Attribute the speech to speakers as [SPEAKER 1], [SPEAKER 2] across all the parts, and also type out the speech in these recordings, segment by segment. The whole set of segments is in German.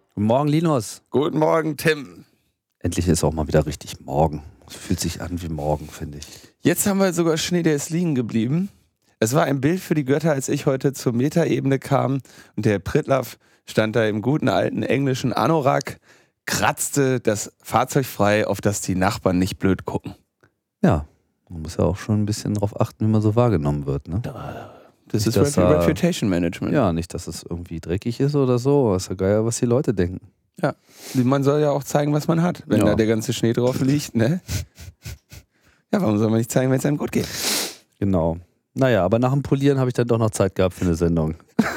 [SPEAKER 1] Guten Morgen, Linus.
[SPEAKER 2] Guten Morgen, Tim.
[SPEAKER 1] Endlich ist auch mal wieder richtig morgen. Es fühlt sich an wie morgen, finde ich.
[SPEAKER 2] Jetzt haben wir sogar Schnee, der ist liegen geblieben. Es war ein Bild für die Götter, als ich heute zur Metaebene kam und der Pritlove stand da im guten alten englischen Anorak, kratzte das Fahrzeug frei, auf das die Nachbarn nicht blöd gucken.
[SPEAKER 1] Ja, man muss ja auch schon ein bisschen darauf achten, wie man so wahrgenommen wird, ne?
[SPEAKER 2] Das
[SPEAKER 1] Nicht,
[SPEAKER 2] ist Reputation Management.
[SPEAKER 1] Ja, nicht, dass es irgendwie dreckig ist oder so. Ist ja geil, was die Leute denken.
[SPEAKER 2] Ja, man soll ja auch zeigen, was man hat, wenn da der ganze Schnee drauf liegt, ne? Ja, warum soll man nicht zeigen, wenn es einem gut geht?
[SPEAKER 1] Genau. Naja, aber nach dem Polieren habe ich dann doch noch Zeit gehabt für eine Sendung.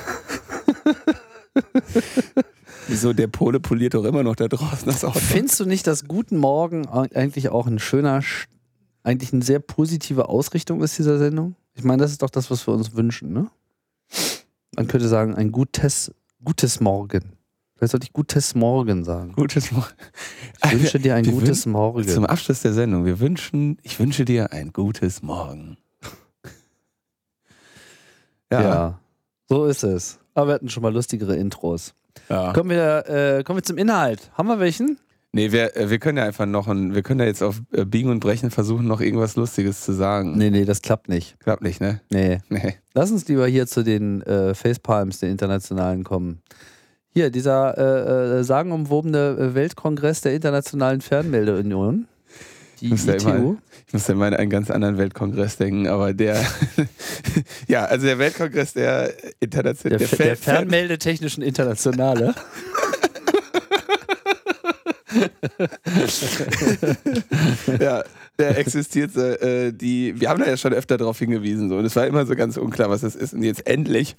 [SPEAKER 2] Wieso, der Pole poliert doch immer noch da draußen das Auto?
[SPEAKER 1] Findest du nicht, dass Guten Morgen eigentlich auch ein schöner, eigentlich eine sehr positive Ausrichtung ist dieser Sendung? Ich meine, das ist doch das, was wir uns wünschen, ne? Man könnte sagen, ein gutes Morgen. Vielleicht sollte ich gutes Morgen sagen.
[SPEAKER 2] Gutes Morgen.
[SPEAKER 1] Ich wünsche dir ein gutes Morgen.
[SPEAKER 2] Zum Abschluss der Sendung. Ich wünsche dir ein gutes Morgen.
[SPEAKER 1] Ja, so ist es. Aber wir hatten schon mal lustigere Intros.
[SPEAKER 2] Ja.
[SPEAKER 1] Kommen wir zum Inhalt. Haben wir welchen?
[SPEAKER 2] Nee, wir können ja einfach wir können ja jetzt auf Biegen und Brechen versuchen, noch irgendwas Lustiges zu sagen.
[SPEAKER 1] Nee, das klappt nicht.
[SPEAKER 2] Klappt nicht, ne?
[SPEAKER 1] Nee.
[SPEAKER 2] Nee.
[SPEAKER 1] Lass uns lieber hier zu den Facepalms, den internationalen, kommen. Hier, dieser sagenumwobene Weltkongress der Internationalen Fernmeldeunion. Die ITU.
[SPEAKER 2] Ich muss ja immer an einen ganz anderen Weltkongress denken, aber der ja, also der Weltkongress der Internationalen
[SPEAKER 1] der Fernmeldetechnischen Internationale.
[SPEAKER 2] Ja, der existiert. Wir haben da ja schon öfter darauf hingewiesen, so, und es war immer so ganz unklar, was das ist. Und jetzt endlich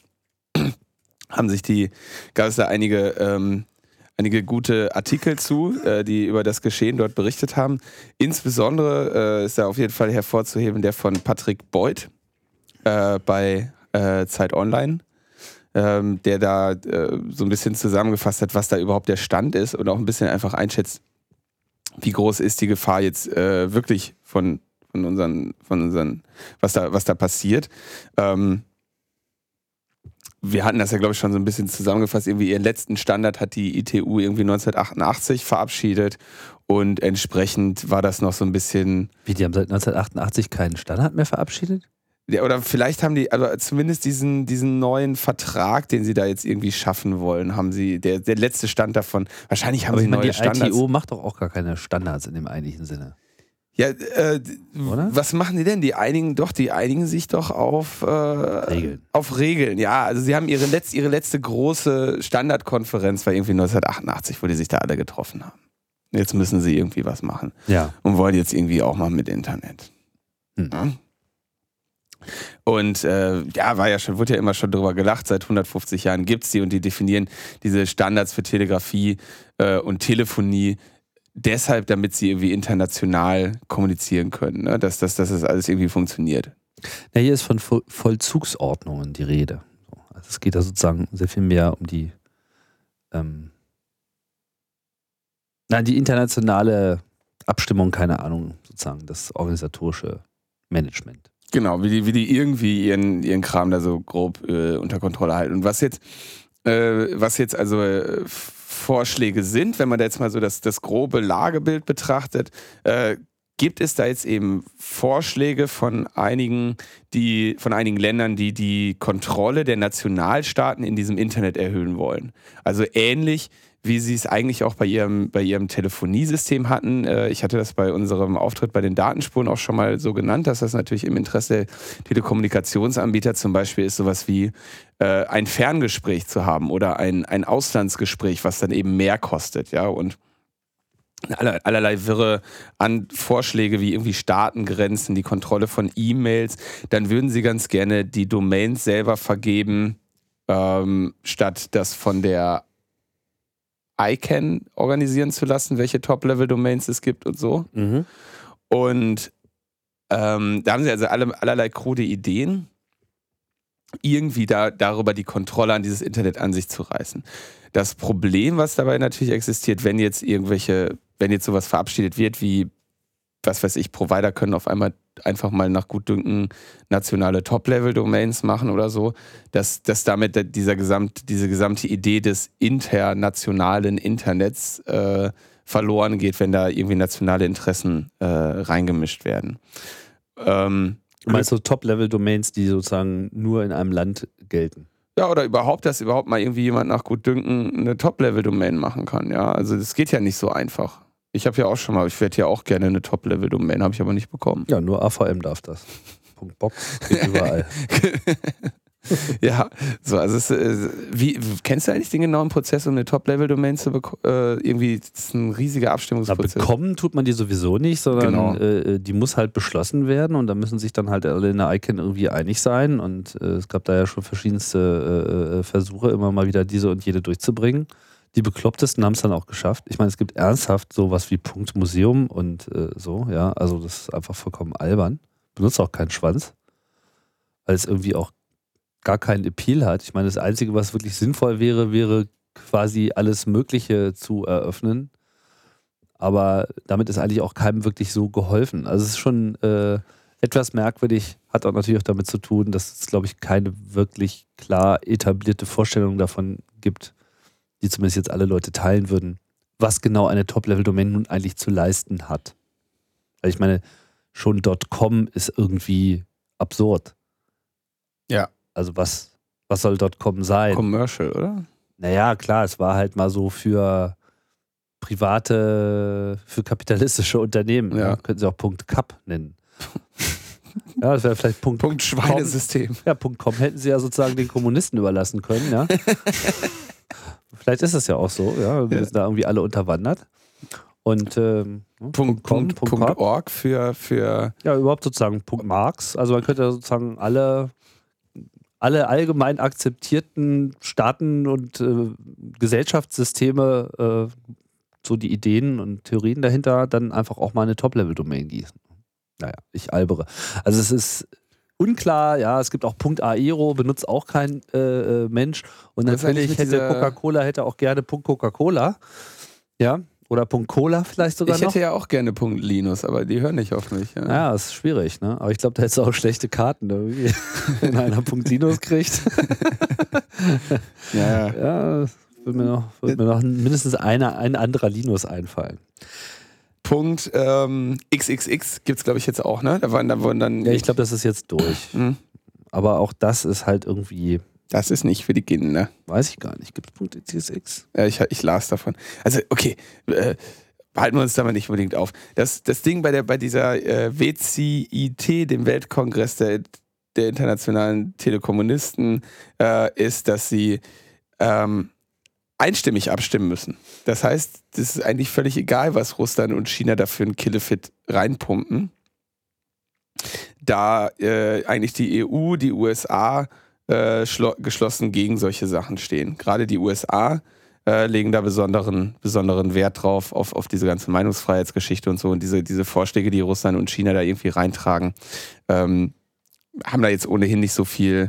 [SPEAKER 2] gab es da einige gute Artikel zu, die über das Geschehen dort berichtet haben. Insbesondere ist da auf jeden Fall hervorzuheben der von Patrick Beuth bei Zeit Online, der da so ein bisschen zusammengefasst hat, was da überhaupt der Stand ist und auch ein bisschen einfach einschätzt, wie groß ist die Gefahr jetzt wirklich von unseren, was da passiert. Wir hatten das ja, glaube ich, schon so ein bisschen zusammengefasst. Irgendwie ihren letzten Standard hat die ITU irgendwie 1988 verabschiedet und entsprechend war das noch so ein bisschen...
[SPEAKER 1] Wie, die haben seit 1988 keinen Standard mehr verabschiedet?
[SPEAKER 2] Ja, oder vielleicht haben die, also zumindest diesen neuen Vertrag, den sie da jetzt irgendwie schaffen wollen, haben sie, der letzte Stand davon, wahrscheinlich haben sie neue Standards.
[SPEAKER 1] Die ITU macht doch auch gar keine Standards in dem eigentlichen Sinne.
[SPEAKER 2] Ja, was machen die denn? Die einigen sich doch auf
[SPEAKER 1] Regeln.
[SPEAKER 2] Auf Regeln, ja. Also sie haben ihre letzte große Standardkonferenz war irgendwie 1988, wo die sich da alle getroffen haben. Jetzt müssen sie irgendwie was machen.
[SPEAKER 1] Ja.
[SPEAKER 2] Und wollen jetzt irgendwie auch mal mit Internet. Ja? Und wurde ja immer schon drüber gelacht, seit 150 Jahren gibt's die und die definieren diese Standards für Telegrafie und Telefonie deshalb, damit sie irgendwie international kommunizieren können, ne? Dass das alles irgendwie funktioniert.
[SPEAKER 1] Ja, hier ist von Vollzugsordnungen die Rede. Also es geht da sozusagen sehr viel mehr um die die internationale Abstimmung, keine Ahnung, sozusagen das organisatorische Management.
[SPEAKER 2] Genau, wie die irgendwie ihren Kram da so grob unter Kontrolle halten. Und was jetzt also Vorschläge sind, wenn man da jetzt mal so das grobe Lagebild betrachtet, gibt es da jetzt eben Vorschläge von einigen Ländern, die die Kontrolle der Nationalstaaten in diesem Internet erhöhen wollen. Also ähnlich wie sie es eigentlich auch bei ihrem Telefoniesystem hatten. Ich hatte das bei unserem Auftritt bei den Datenspuren auch schon mal so genannt, dass das natürlich im Interesse der Telekommunikationsanbieter zum Beispiel ist, sowas wie ein Ferngespräch zu haben oder ein Auslandsgespräch, was dann eben mehr kostet, ja, und allerlei wirre an Vorschläge wie irgendwie Staatengrenzen, die Kontrolle von E-Mails. Dann würden sie ganz gerne die Domains selber vergeben, statt das von der ICANN organisieren zu lassen, welche Top-Level-Domains es gibt und so.
[SPEAKER 1] Mhm.
[SPEAKER 2] Und da haben sie also allerlei krude Ideen, irgendwie darüber die Kontrolle an dieses Internet an sich zu reißen. Das Problem, was dabei natürlich existiert, wenn jetzt sowas verabschiedet wird, wie was weiß ich, Provider können auf einmal einfach mal nach Gutdünken nationale Top-Level-Domains machen oder so, dass damit diese gesamte Idee des internationalen Internets verloren geht, wenn da irgendwie nationale Interessen reingemischt werden.
[SPEAKER 1] Du meinst so Top-Level-Domains, die sozusagen nur in einem Land gelten?
[SPEAKER 2] Ja, oder dass überhaupt mal irgendwie jemand nach Gutdünken eine Top-Level-Domain machen kann. Ja, also das geht ja nicht so einfach. Ich habe ja auch schon mal, ich werde ja auch gerne eine Top-Level-Domain, habe ich aber nicht bekommen.
[SPEAKER 1] Ja, nur AVM darf das. .box geht überall.
[SPEAKER 2] Ja, so, also kennst du eigentlich den genauen Prozess, um eine Top-Level-Domain zu bekommen? Irgendwie, das ist ein riesiger Abstimmungsprozess.
[SPEAKER 1] Bekommen tut man die sowieso nicht, sondern die muss halt beschlossen werden und da müssen sich dann halt alle in der ICANN irgendwie einig sein und es gab da ja schon verschiedenste Versuche, immer mal wieder diese und jede durchzubringen. Die Beklopptesten haben es dann auch geschafft. Ich meine, es gibt ernsthaft sowas wie Punkt Museum und so, ja, also das ist einfach vollkommen albern. Benutzt auch keinen Schwanz, weil es irgendwie auch gar keinen Appeal hat. Ich meine, das Einzige, was wirklich sinnvoll wäre quasi alles Mögliche zu eröffnen. Aber damit ist eigentlich auch keinem wirklich so geholfen. Also es ist schon etwas merkwürdig, hat auch natürlich auch damit zu tun, dass es, glaube ich, keine wirklich klar etablierte Vorstellung davon gibt, die zumindest jetzt alle Leute teilen würden, was genau eine Top-Level-Domain nun eigentlich zu leisten hat. Also ich meine, schon .com ist irgendwie absurd.
[SPEAKER 2] Ja.
[SPEAKER 1] Also was soll .com sein?
[SPEAKER 2] Commercial, oder?
[SPEAKER 1] Naja, klar, es war halt mal so für private, für kapitalistische Unternehmen. Ja. Könnten sie auch .cap nennen. Ja, das wäre vielleicht
[SPEAKER 2] Punkt Schweinesystem.
[SPEAKER 1] Ja, .com hätten sie ja sozusagen den Kommunisten überlassen können, ja. Vielleicht ist es ja auch so, ja. Wir sind da irgendwie alle unterwandert. Und
[SPEAKER 2] .org für
[SPEAKER 1] ja, überhaupt sozusagen .marx. Also man könnte sozusagen alle allgemein akzeptierten Staaten und Gesellschaftssysteme, so die Ideen und Theorien dahinter, dann einfach auch mal eine Top-Level-Domain gießen. Naja, ich albere. Also es ist unklar, ja, es gibt auch .aero, benutzt auch kein Mensch. Und natürlich hätte Coca-Cola auch gerne .Coca-Cola. Ja, oder .cola vielleicht sogar noch.
[SPEAKER 2] Ich hätte ja auch gerne .linus, aber die hören nicht auf mich. Ja,
[SPEAKER 1] ja, das ist schwierig, ne? Aber ich glaube, da hättest du auch schlechte Karten, irgendwie, wenn einer .linus kriegt. Ja, würde mir noch mindestens ein anderer Linus einfallen.
[SPEAKER 2] XXX gibt es, glaube ich, jetzt auch, ne? Da wurden dann
[SPEAKER 1] ja, ich glaube, das ist jetzt durch. Aber auch das ist halt irgendwie...
[SPEAKER 2] Das ist nicht für die Kinder.
[SPEAKER 1] Weiß ich gar nicht. Gibt es .xx?
[SPEAKER 2] Ja, ich las davon. Also, okay, behalten wir uns da mal nicht unbedingt auf. Das Ding bei dieser WCIT, dem Weltkongress der internationalen Telekommunisten, ist, dass sie einstimmig abstimmen müssen. Das heißt, das ist eigentlich völlig egal, was Russland und China da für einen Killefit reinpumpen. Da eigentlich die EU, die USA geschlossen gegen solche Sachen stehen. Gerade die USA legen da besonderen Wert drauf, auf diese ganze Meinungsfreiheitsgeschichte und so. Und diese Vorschläge, die Russland und China da irgendwie reintragen, haben da jetzt ohnehin nicht so viel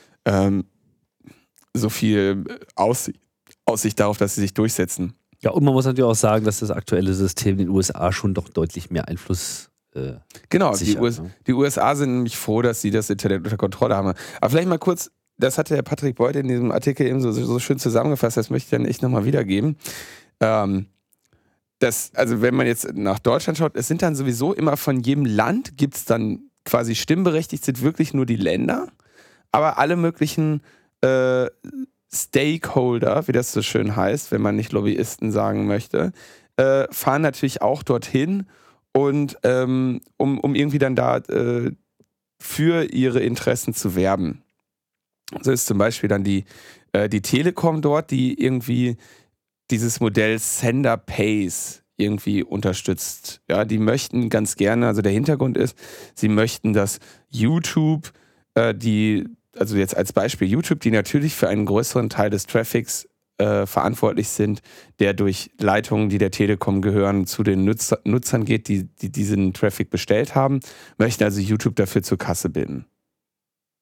[SPEAKER 2] Aussicht darauf, dass sie sich durchsetzen.
[SPEAKER 1] Ja, und man muss natürlich auch sagen, dass das aktuelle System in den USA schon doch deutlich mehr Einfluss
[SPEAKER 2] genau,
[SPEAKER 1] sichert,
[SPEAKER 2] die USA sind nämlich froh, dass sie das Internet unter Kontrolle haben. Aber vielleicht mal kurz, das hatte der Patrick Beuth in diesem Artikel eben so schön zusammengefasst, das möchte ich dann echt nochmal wiedergeben. Also wenn man jetzt nach Deutschland schaut, es sind dann sowieso immer von jedem Land, gibt es dann quasi stimmberechtigt, sind wirklich nur die Länder, aber alle möglichen Stakeholder, wie das so schön heißt, wenn man nicht Lobbyisten sagen möchte, fahren natürlich auch dorthin und um irgendwie dann da für ihre Interessen zu werben. So ist zum Beispiel dann die Telekom dort, die irgendwie dieses Modell Sender Pays irgendwie unterstützt. Ja, die möchten ganz gerne, also der Hintergrund ist, sie möchten, dass YouTube, also jetzt als Beispiel YouTube, die natürlich für einen größeren Teil des Traffics verantwortlich sind, der durch Leitungen, die der Telekom gehören, zu den Nutzern geht, die diesen Traffic bestellt haben, möchten also YouTube dafür zur Kasse binden.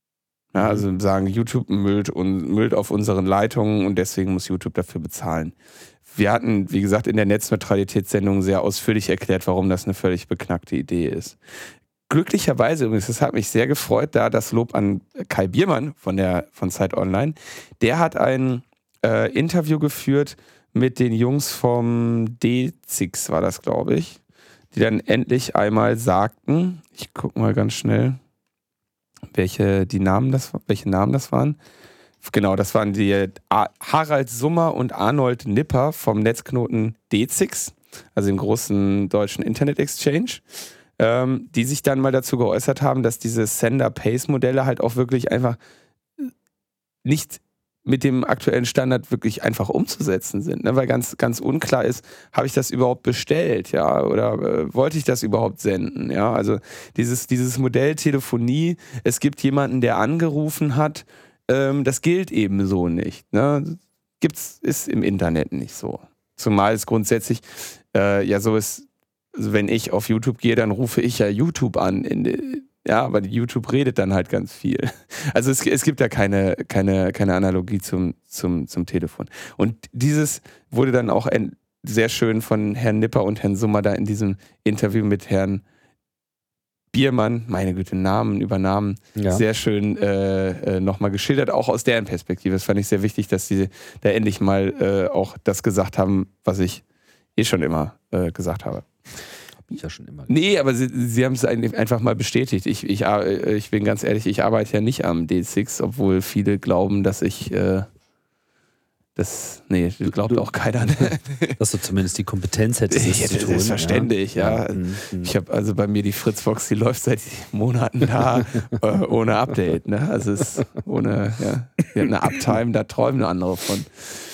[SPEAKER 2] Ja, also sagen, YouTube müllt auf unseren Leitungen und deswegen muss YouTube dafür bezahlen. Wir hatten, wie gesagt, in der Netzneutralitätssendung sehr ausführlich erklärt, warum das eine völlig beknackte Idee ist. Glücklicherweise, übrigens, das hat mich sehr gefreut, da das Lob an Kai Biermann von Zeit Online, der hat ein Interview geführt mit den Jungs vom D6, war das, glaube ich, die dann endlich einmal sagten, ich gucke mal ganz schnell, welche Namen das waren. Genau, das waren die Harald Summer und Arnold Nipper vom Netzknoten D6, also dem großen deutschen Internet-Exchange, die sich dann mal dazu geäußert haben, dass diese Sender-Pace-Modelle halt auch wirklich einfach nicht mit dem aktuellen Standard wirklich einfach umzusetzen sind, ne? Weil ganz, ganz unklar ist, habe ich das überhaupt bestellt, ja, oder wollte ich das überhaupt senden, ja, also dieses Modell Telefonie, es gibt jemanden, der angerufen hat, das gilt eben so nicht, ne? Ist im Internet nicht so, zumal es grundsätzlich ja so ist, also wenn ich auf YouTube gehe, dann rufe ich ja YouTube an, ja, aber YouTube redet dann halt ganz viel. Also es gibt da keine Analogie zum Telefon. Und dieses wurde dann auch sehr schön von Herrn Nipper und Herrn Summer da in diesem Interview mit Herrn Biermann, meine Güte, Namen über Namen, sehr schön nochmal geschildert, auch aus deren Perspektive. Das fand ich sehr wichtig, dass sie da endlich mal auch das gesagt haben, was ich schon immer gesagt habe.
[SPEAKER 1] Ja, schon immer.
[SPEAKER 2] Nee, aber sie haben es einfach mal bestätigt. Ich bin ganz ehrlich, ich arbeite ja nicht am D6, obwohl viele glauben, dass ich das glaubt auch keiner.
[SPEAKER 1] Dass du zumindest die Kompetenz hättest, das zu tun.
[SPEAKER 2] Selbstverständlich, ja. Ich habe also bei mir die Fritzbox, die läuft seit Monaten da ohne Update. Ne? Also es ist ohne, ja. Wir haben eine Uptime, da träumen andere von.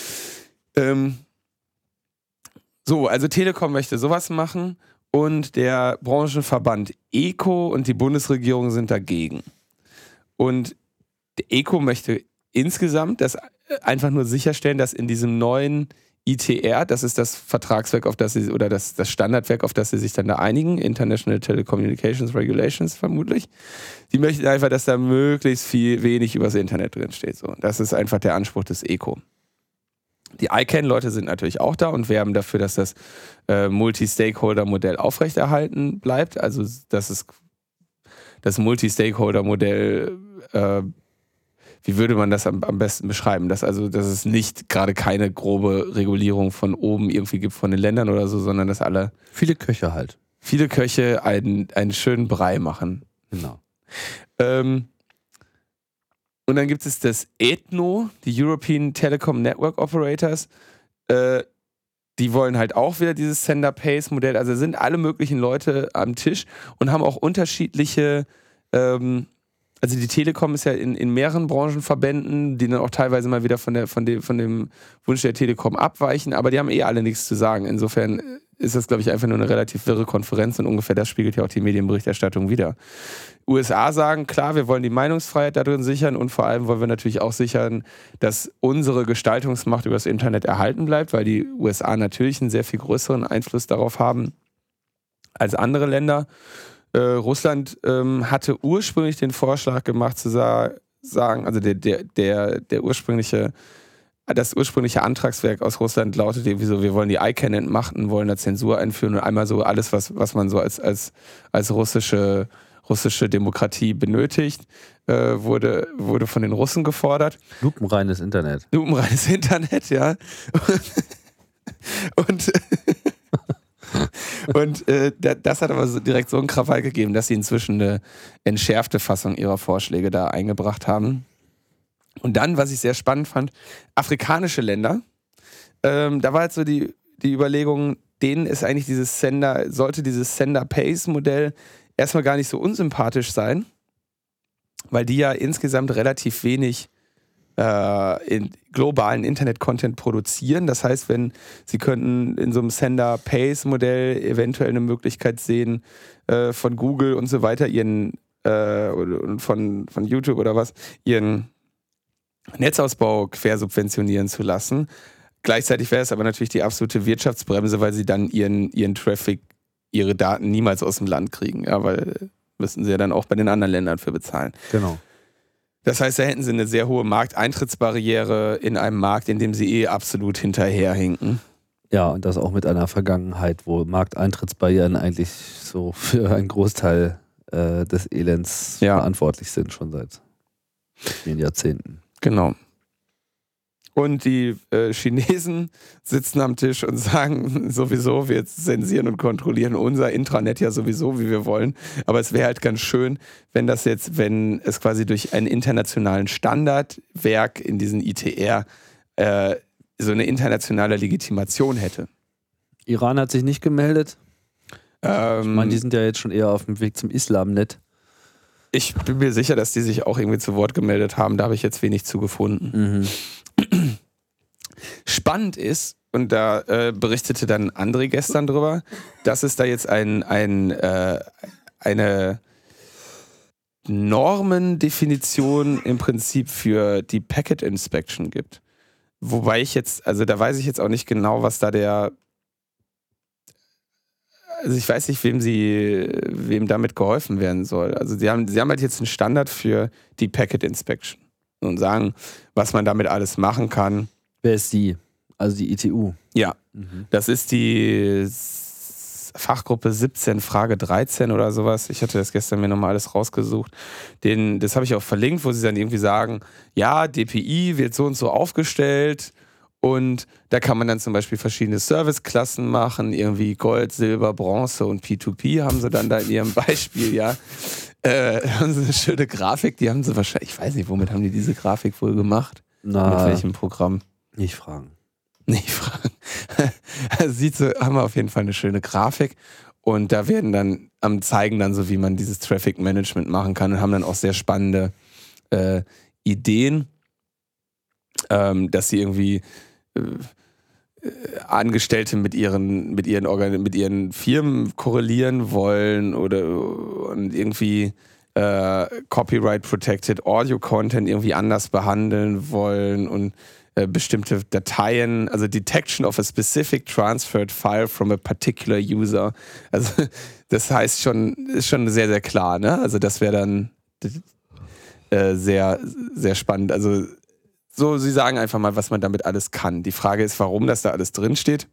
[SPEAKER 2] So, also Telekom möchte sowas machen. Und der Branchenverband ECO und die Bundesregierung sind dagegen. Und der ECO möchte insgesamt das einfach nur sicherstellen, dass in diesem neuen ITR, das ist das Vertragswerk, auf das sie, oder das Standardwerk, auf das sie sich dann da einigen, International Telecommunications Regulations vermutlich, die möchten einfach, dass da möglichst wenig übers Internet drin steht. So. Das ist einfach der Anspruch des ECO. Die ICANN-Leute sind natürlich auch da und werben dafür, dass das Multi-Stakeholder-Modell aufrechterhalten bleibt. Also dass es das Multi-Stakeholder-Modell, wie würde man das am besten beschreiben? Dass es nicht gerade keine grobe Regulierung von oben irgendwie gibt von den Ländern oder so, sondern dass alle...
[SPEAKER 1] Viele Köche halt.
[SPEAKER 2] Viele Köche einen schönen Brei machen.
[SPEAKER 1] Genau.
[SPEAKER 2] Und dann gibt es das ETNO, die European Telecom Network Operators. Die wollen halt auch wieder dieses Sender-Pace-Modell. Also sind alle möglichen Leute am Tisch und haben auch unterschiedliche, also die Telekom ist ja in mehreren Branchenverbänden, die dann auch teilweise mal wieder von dem Wunsch der Telekom abweichen, aber die haben alle nichts zu sagen. Insofern ist das, glaube ich, einfach nur eine relativ wirre Konferenz und ungefähr das spiegelt ja auch die Medienberichterstattung wider. USA sagen, klar, wir wollen die Meinungsfreiheit darin sichern und vor allem wollen wir natürlich auch sichern, dass unsere Gestaltungsmacht über das Internet erhalten bleibt, weil die USA natürlich einen sehr viel größeren Einfluss darauf haben als andere Länder. Russland hatte ursprünglich den Vorschlag gemacht zu sagen, also das ursprüngliche Antragswerk aus Russland lautet irgendwie so, wir wollen die ICANN entmachten, wollen da Zensur einführen und einmal so alles, was man so als russische Demokratie benötigt, wurde von den Russen gefordert.
[SPEAKER 1] Lupenreines Internet.
[SPEAKER 2] Lupenreines Internet, ja. Und das hat aber direkt so einen Krawall gegeben, dass sie inzwischen eine entschärfte Fassung ihrer Vorschläge da eingebracht haben. Und dann, was ich sehr spannend fand, afrikanische Länder, da war jetzt so die Überlegung, denen ist eigentlich sollte dieses Sender-Pace-Modell erstmal gar nicht so unsympathisch sein, weil die ja insgesamt relativ wenig in globalen Internet-Content produzieren. Das heißt, sie könnten in so einem Sender-Pace-Modell eventuell eine Möglichkeit sehen, von Google und so weiter von YouTube oder was, ihren Netzausbau quersubventionieren zu lassen. Gleichzeitig wäre es aber natürlich die absolute Wirtschaftsbremse, weil sie dann ihren Traffic, ihre Daten niemals aus dem Land kriegen. Ja, weil müssten sie ja dann auch bei den anderen Ländern für bezahlen.
[SPEAKER 1] Genau.
[SPEAKER 2] Das heißt, da hätten sie eine sehr hohe Markteintrittsbarriere in einem Markt, in dem sie absolut hinterherhinken.
[SPEAKER 1] Ja, und das auch mit einer Vergangenheit, wo Markteintrittsbarrieren eigentlich so für einen Großteil des Elends verantwortlich sind, schon seit vielen Jahrzehnten.
[SPEAKER 2] Genau. Und die Chinesen sitzen am Tisch und sagen sowieso, wir zensieren und kontrollieren unser Intranet ja sowieso, wie wir wollen. Aber es wäre halt ganz schön, wenn es quasi durch einen internationalen Standardwerk in diesen ITR so eine internationale Legitimation hätte.
[SPEAKER 1] Iran hat sich nicht gemeldet. Ich meine, die sind ja jetzt schon eher auf dem Weg zum Islamnet.
[SPEAKER 2] Ich bin mir sicher, dass die sich auch irgendwie zu Wort gemeldet haben. Da habe ich jetzt wenig zu gefunden.
[SPEAKER 1] Mhm.
[SPEAKER 2] Spannend ist, und da berichtete dann André gestern drüber, dass es da jetzt eine Normendefinition im Prinzip für die Packet Inspection gibt. Wobei da weiß ich jetzt auch nicht genau, was da also ich weiß nicht, wem damit geholfen werden soll. Also sie haben halt jetzt einen Standard für die Packet Inspection und sagen, was man damit alles machen kann.
[SPEAKER 1] Wer ist die? Also die ITU?
[SPEAKER 2] Ja, Das ist die Fachgruppe 17, Frage 13 oder sowas. Ich hatte das gestern mir nochmal alles rausgesucht. Das habe ich auch verlinkt, wo sie dann irgendwie sagen, ja, DPI wird so und so aufgestellt und da kann man dann zum Beispiel verschiedene Serviceklassen machen, irgendwie Gold, Silber, Bronze und P2P haben sie dann da in ihrem Beispiel, ja. Haben sie eine schöne Grafik, die haben sie wahrscheinlich, ich weiß nicht, womit haben die diese Grafik wohl gemacht? Mit welchem Programm?
[SPEAKER 1] Nicht fragen.
[SPEAKER 2] Also haben wir auf jeden Fall eine schöne Grafik und da werden dann zeigen dann so, wie man dieses Traffic Management machen kann und haben dann auch sehr spannende Ideen, dass sie irgendwie Angestellte mit ihren Firmen korrelieren wollen und irgendwie Copyright Protected Audio Content irgendwie anders behandeln wollen und bestimmte Dateien, also Detection of a specific transferred file from a particular user. Also das heißt ist schon sehr, sehr klar, ne? Also das wäre dann sehr, sehr spannend. Also so, sie sagen einfach mal, was man damit alles kann. Die Frage ist, warum das da alles drinsteht.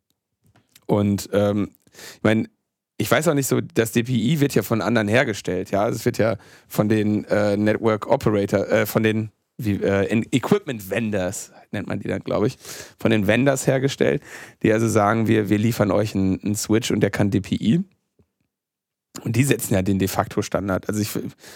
[SPEAKER 2] Und ich meine, ich weiß auch nicht so, das DPI wird ja von anderen hergestellt, ja. Es wird ja von den Network Operator, von den Equipment Vendors, nennt man die dann, glaube ich, von den Vendors hergestellt, die also sagen, wir liefern euch einen Switch und der kann DPI. Und die setzen ja den de facto Standard. Also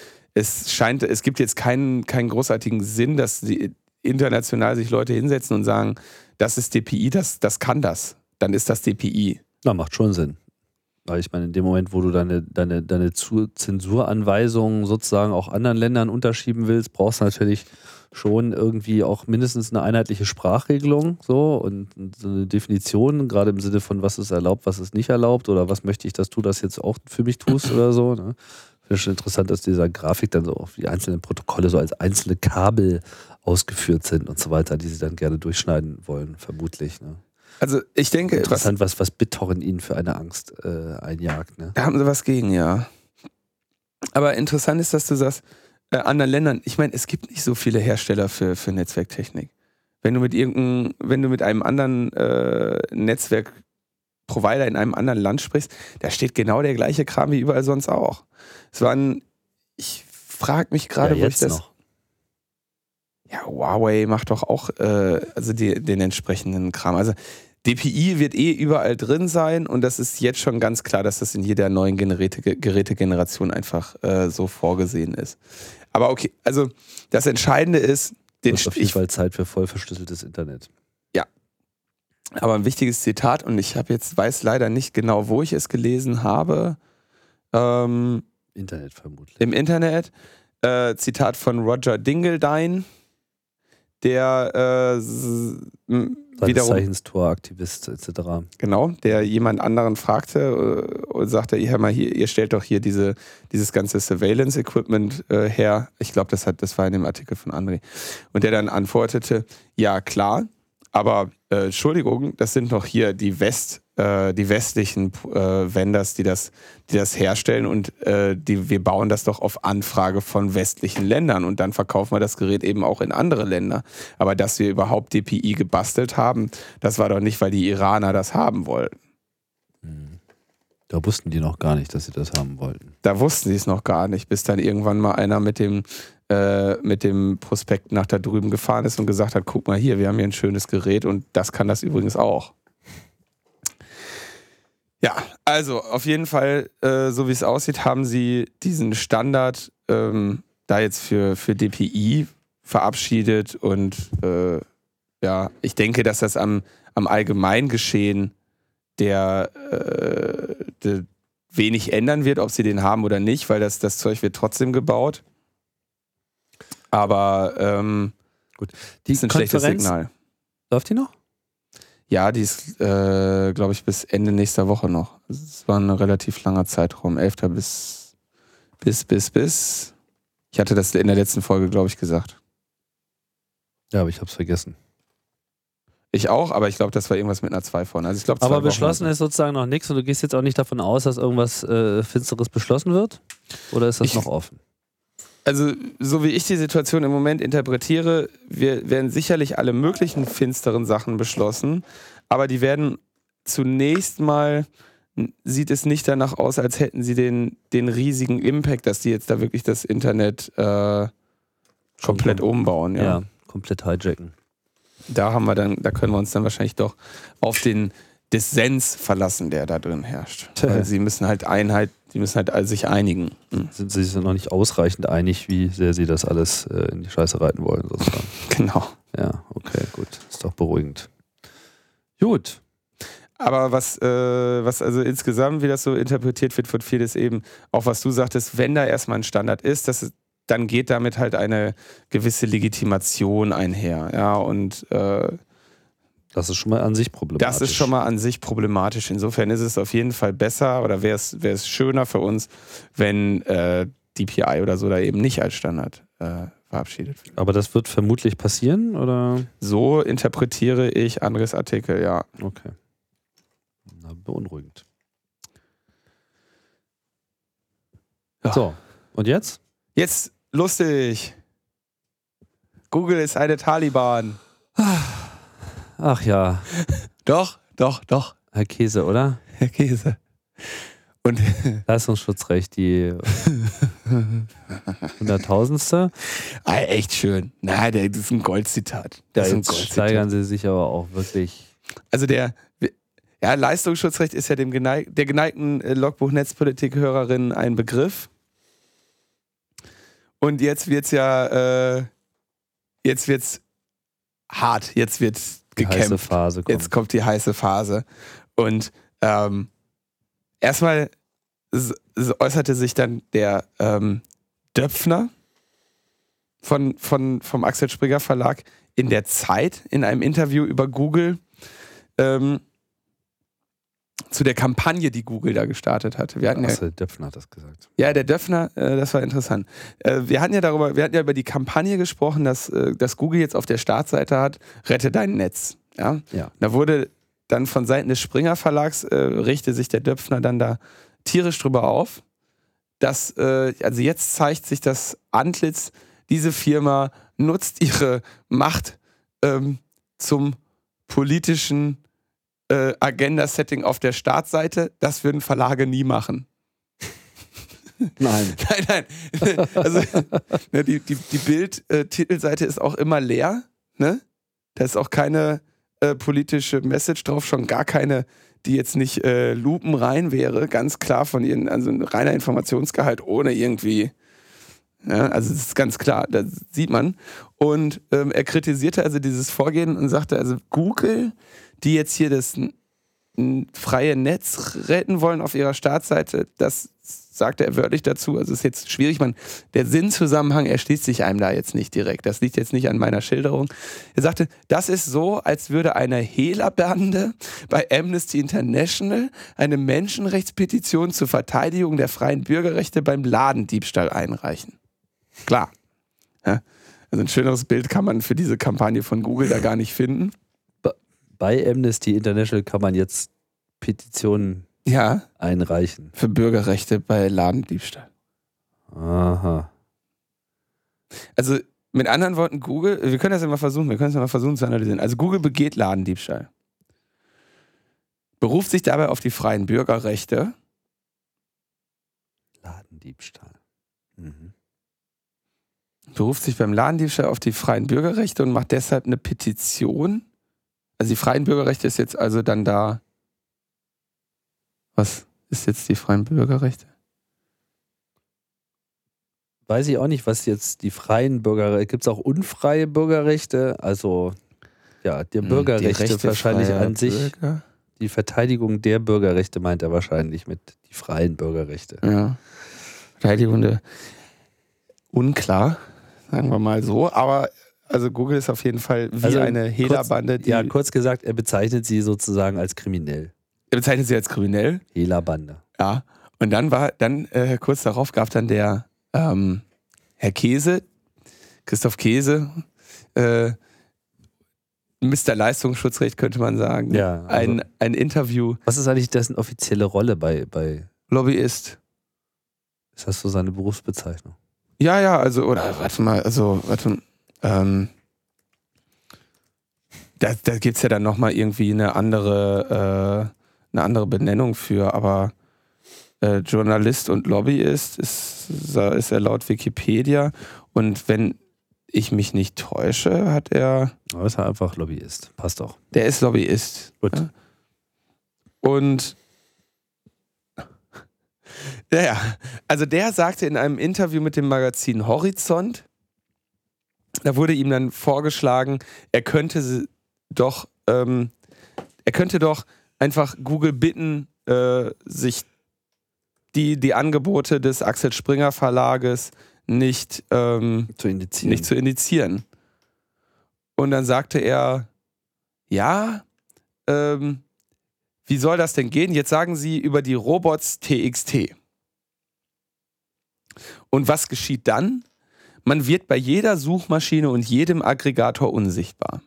[SPEAKER 2] es gibt jetzt keinen großartigen Sinn, dass international sich Leute hinsetzen und sagen, das ist DPI, das kann das. Dann ist das DPI.
[SPEAKER 1] Na, macht schon Sinn. Weil ich meine, in dem Moment, wo du deine Zensuranweisungen sozusagen auch anderen Ländern unterschieben willst, brauchst du natürlich schon irgendwie auch mindestens eine einheitliche Sprachregelung so und so eine Definition, gerade im Sinne von, was ist erlaubt, was ist nicht erlaubt oder was möchte ich, dass du das jetzt auch für mich tust oder so. Ne? Finde ich schon interessant, dass dieser Grafik dann so auf die einzelnen Protokolle so als einzelne Kabel ausgeführt sind und so weiter, die sie dann gerne durchschneiden wollen, vermutlich. Ne?
[SPEAKER 2] Also ich denke...
[SPEAKER 1] Interessant, was BitTorrent ihnen für eine Angst einjagt. Ne?
[SPEAKER 2] Da haben sie was gegen, ja. Aber interessant ist, dass du sagst, anderen Ländern, ich meine, es gibt nicht so viele Hersteller für Netzwerktechnik. Wenn du mit einem anderen Netzwerkprovider in einem anderen Land sprichst, da steht genau der gleiche Kram wie überall sonst auch. Ich frage mich gerade,
[SPEAKER 1] wo ich das... Noch.
[SPEAKER 2] Ja, Huawei macht doch auch den entsprechenden Kram. Also DPI wird überall drin sein und das ist jetzt schon ganz klar, dass das in jeder neuen Gerätegeneration einfach so vorgesehen ist. Aber okay, also das Entscheidende ist...
[SPEAKER 1] Es ist auf jeden Fall Zeit für voll verschlüsseltes Internet.
[SPEAKER 2] Ja, aber ein wichtiges Zitat und ich weiß leider nicht genau, wo ich es gelesen habe.
[SPEAKER 1] Internet vermutlich.
[SPEAKER 2] Im Internet. Zitat von Roger Dingledine, der
[SPEAKER 1] wiederum Tor-Aktivist etc.
[SPEAKER 2] Genau, der jemand anderen fragte und sagte, ihr stellt doch hier dieses ganze Surveillance-Equipment her. Ich glaube, das war in dem Artikel von André. Und der dann antwortete, ja klar, aber Entschuldigung, das sind doch hier die die westlichen Vendors, die das herstellen und wir bauen das doch auf Anfrage von westlichen Ländern und dann verkaufen wir das Gerät eben auch in andere Länder. Aber dass wir überhaupt DPI gebastelt haben, das war doch nicht, weil die Iraner das haben wollten.
[SPEAKER 1] Da wussten die noch gar nicht, dass sie das haben wollten.
[SPEAKER 2] Da wussten sie es noch gar nicht, bis dann irgendwann mal einer mit dem Prospekt nach da drüben gefahren ist und gesagt hat, guck mal hier, wir haben hier ein schönes Gerät und das kann das übrigens auch. Ja, also auf jeden Fall, so wie es aussieht, haben sie diesen Standard da jetzt für DPI verabschiedet und ja, ich denke, dass das am Allgemeingeschehen der wenig ändern wird, ob sie den haben oder nicht, weil das Zeug wird trotzdem gebaut. Aber
[SPEAKER 1] gut,
[SPEAKER 2] die ist ein schlechtes Signal.
[SPEAKER 1] Läuft die noch?
[SPEAKER 2] Ja, die ist, glaube ich, bis Ende nächster Woche noch. Es war ein relativ langer Zeitraum. 11. bis. Ich hatte das in der letzten Folge, glaube ich, gesagt.
[SPEAKER 1] Ja, aber ich habe es vergessen.
[SPEAKER 2] Ich auch, aber ich glaube, das war irgendwas mit einer 2 vorne. Also ich glaub,
[SPEAKER 1] aber beschlossen ist sozusagen noch nichts und du gehst jetzt auch nicht davon aus, dass irgendwas Finsteres beschlossen wird? Oder ist das noch offen?
[SPEAKER 2] Also, so wie ich die Situation im Moment interpretiere, werden sicherlich alle möglichen finsteren Sachen beschlossen, aber die werden zunächst mal, sieht es nicht danach aus, als hätten sie den riesigen Impact, dass die jetzt da wirklich das Internet komplett umbauen. Ja,
[SPEAKER 1] komplett hijacken.
[SPEAKER 2] Da können wir uns dann wahrscheinlich doch auf den Dissens verlassen, der da drin herrscht. Weil sie müssen halt sich einigen.
[SPEAKER 1] Sind sie sich noch nicht ausreichend einig, wie sehr sie das alles in die Scheiße reiten wollen, sozusagen.
[SPEAKER 2] Genau.
[SPEAKER 1] Ja, okay, gut. Ist doch beruhigend. Gut.
[SPEAKER 2] Aber was also insgesamt, wie das so interpretiert wird von vielen, ist eben auch, was du sagtest, wenn da erstmal ein Standard ist, dann geht damit halt eine gewisse Legitimation einher. Ja, und
[SPEAKER 1] das ist schon mal an sich problematisch.
[SPEAKER 2] Insofern ist es auf jeden Fall besser oder wäre es schöner für uns, wenn DPI oder so da eben nicht als Standard verabschiedet wird.
[SPEAKER 1] Aber das wird vermutlich passieren, oder?
[SPEAKER 2] So interpretiere ich Andres Artikel, ja.
[SPEAKER 1] Okay. Na, beunruhigend. Ja. So, und jetzt?
[SPEAKER 2] Jetzt lustig. Google ist eine Taliban.
[SPEAKER 1] Ach ja.
[SPEAKER 2] Doch.
[SPEAKER 1] Herr Käse, oder?
[SPEAKER 2] Herr Käse. Und
[SPEAKER 1] Leistungsschutzrecht, die 100.000ste.
[SPEAKER 2] Echt schön. Das ist ein Goldzitat.
[SPEAKER 1] Steigern sie sich aber auch wirklich.
[SPEAKER 2] Also Leistungsschutzrecht ist ja der geneigten Logbuch-Netzpolitik-Hörerin ein Begriff. Und jetzt wird's hart. Jetzt wird gekämpft.
[SPEAKER 1] Heiße Phase kommt.
[SPEAKER 2] Jetzt kommt die heiße Phase. Und erstmal äußerte sich dann der Döpfner vom Axel Springer Verlag in der Zeit in einem Interview über Google zu der Kampagne, die Google da gestartet hat.
[SPEAKER 1] Der Döpfner hat das gesagt.
[SPEAKER 2] Ja, der Döpfner, das war interessant. Wir hatten ja über die Kampagne gesprochen, dass Google jetzt auf der Startseite hat, rette dein Netz. Ja? Da wurde dann von Seiten des Springer Verlags richtete sich der Döpfner dann da tierisch drüber auf, dass also jetzt zeigt sich das Antlitz, diese Firma nutzt ihre Macht zum politischen Agenda-Setting auf der Startseite. Das würden Verlage nie machen.
[SPEAKER 1] Nein.
[SPEAKER 2] Nein. Also die Bild-Titelseite ist auch immer leer. Ne? Da ist auch keine politische Message drauf, schon gar keine, die jetzt nicht lupenrein wäre, ganz klar von ihren, also ein reiner Informationsgehalt ohne irgendwie, ja, also das ist ganz klar, das sieht man. Und er kritisierte also dieses Vorgehen und sagte, also Google, die jetzt hier das freie Netz retten wollen auf ihrer Startseite, das sagte er wörtlich dazu, also ist jetzt schwierig, der Sinnzusammenhang erschließt sich einem da jetzt nicht direkt, das liegt jetzt nicht an meiner Schilderung. Er sagte, das ist so, als würde eine Hehlerbande bei Amnesty International eine Menschenrechtspetition zur Verteidigung der freien Bürgerrechte beim Ladendiebstahl einreichen. Klar. Ja, also ein schöneres Bild kann man für diese Kampagne von Google da gar nicht finden.
[SPEAKER 1] Bei Amnesty International kann man jetzt Petitionen
[SPEAKER 2] Ja,
[SPEAKER 1] einreichen.
[SPEAKER 2] für Bürgerrechte bei Ladendiebstahl.
[SPEAKER 1] Aha.
[SPEAKER 2] Also mit anderen Worten, Google, wir können es ja mal versuchen zu analysieren. Also Google begeht Ladendiebstahl. Beruft sich dabei auf die freien Bürgerrechte.
[SPEAKER 1] Ladendiebstahl. Mhm.
[SPEAKER 2] Beruft sich beim Ladendiebstahl auf die freien Bürgerrechte und macht deshalb eine Petition. Also die freien Bürgerrechte ist jetzt also dann da. Was ist jetzt die freien Bürgerrechte?
[SPEAKER 1] Weiß ich auch nicht, was jetzt die freien Bürgerrechte, gibt es auch unfreie Bürgerrechte? Also, ja, der Bürgerrechte
[SPEAKER 2] Rechte
[SPEAKER 1] wahrscheinlich
[SPEAKER 2] freier
[SPEAKER 1] an sich.
[SPEAKER 2] Bürger?
[SPEAKER 1] Die Verteidigung der Bürgerrechte meint er wahrscheinlich mit die freien Bürgerrechte.
[SPEAKER 2] Ja. Verteidigung der. Unklar, sagen wir mal so. Aber also Google ist auf jeden Fall wie eine Hehlerbande.
[SPEAKER 1] Kurz gesagt, er bezeichnet sie sozusagen als kriminell.
[SPEAKER 2] Er bezeichnet sie als kriminell.
[SPEAKER 1] Hehlerbande.
[SPEAKER 2] Ja. Und dann kurz darauf gab dann der Herr Käse, Christoph Käse, Mr. Leistungsschutzrecht könnte man sagen.
[SPEAKER 1] Ja, also,
[SPEAKER 2] ein Interview.
[SPEAKER 1] Was ist eigentlich dessen offizielle Rolle bei
[SPEAKER 2] Lobbyist?
[SPEAKER 1] Ist das so seine Berufsbezeichnung?
[SPEAKER 2] Ja, also, oder da gibt es ja dann nochmal irgendwie eine andere Benennung für, aber Journalist und Lobbyist ist er laut Wikipedia. Und wenn ich mich nicht täusche, hat er...
[SPEAKER 1] Aber ist er einfach Lobbyist. Passt doch.
[SPEAKER 2] Der ist Lobbyist.
[SPEAKER 1] Gut.
[SPEAKER 2] Ja? Und ja, also der sagte in einem Interview mit dem Magazin Horizont, da wurde ihm dann vorgeschlagen, er könnte doch einfach Google bitten, sich die Angebote des Axel Springer Verlages nicht zu indizieren. Und dann sagte er, ja, wie soll das denn gehen? Jetzt sagen Sie über die Robots TXT. Und was geschieht dann? Man wird bei jeder Suchmaschine und jedem Aggregator unsichtbar.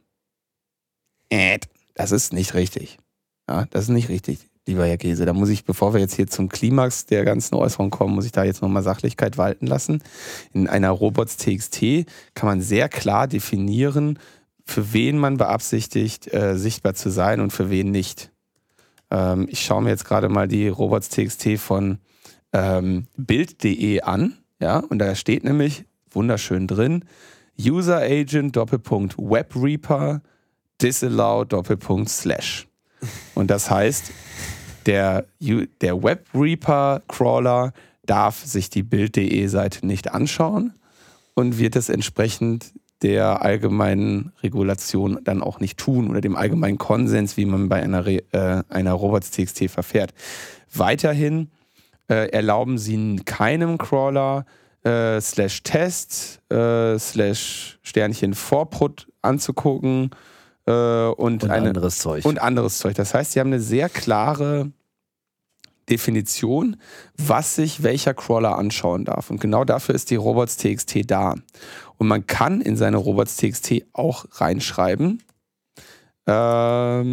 [SPEAKER 2] Das ist nicht richtig. Ja, das ist nicht richtig, lieber Herr Käse. Da muss ich, bevor wir jetzt hier zum Klimax der ganzen Äußerung kommen, muss ich da jetzt nochmal Sachlichkeit walten lassen. In einer Robots TXT kann man sehr klar definieren, für wen man beabsichtigt, sichtbar zu sein und für wen nicht. Ich schaue mir jetzt gerade mal die Robots TXT von Bild.de an. Ja, und da steht nämlich wunderschön drin: User Agent Web Reaper Disallow // Und das heißt, der Web Reaper Crawler darf sich die Bild.de Seite nicht anschauen und wird es entsprechend der allgemeinen Regulation dann auch nicht tun oder dem allgemeinen Konsens, wie man bei einer Robots.txt verfährt. Weiterhin erlauben sie keinem Crawler /test /Sternchen Vorprut anzugucken und
[SPEAKER 1] anderes Zeug.
[SPEAKER 2] Und anderes Zeug. Das heißt, sie haben eine sehr klare Definition, was sich welcher Crawler anschauen darf. Und genau dafür ist die Robots.txt da. Und man kann in seine Robots.txt auch reinschreiben,
[SPEAKER 1] dass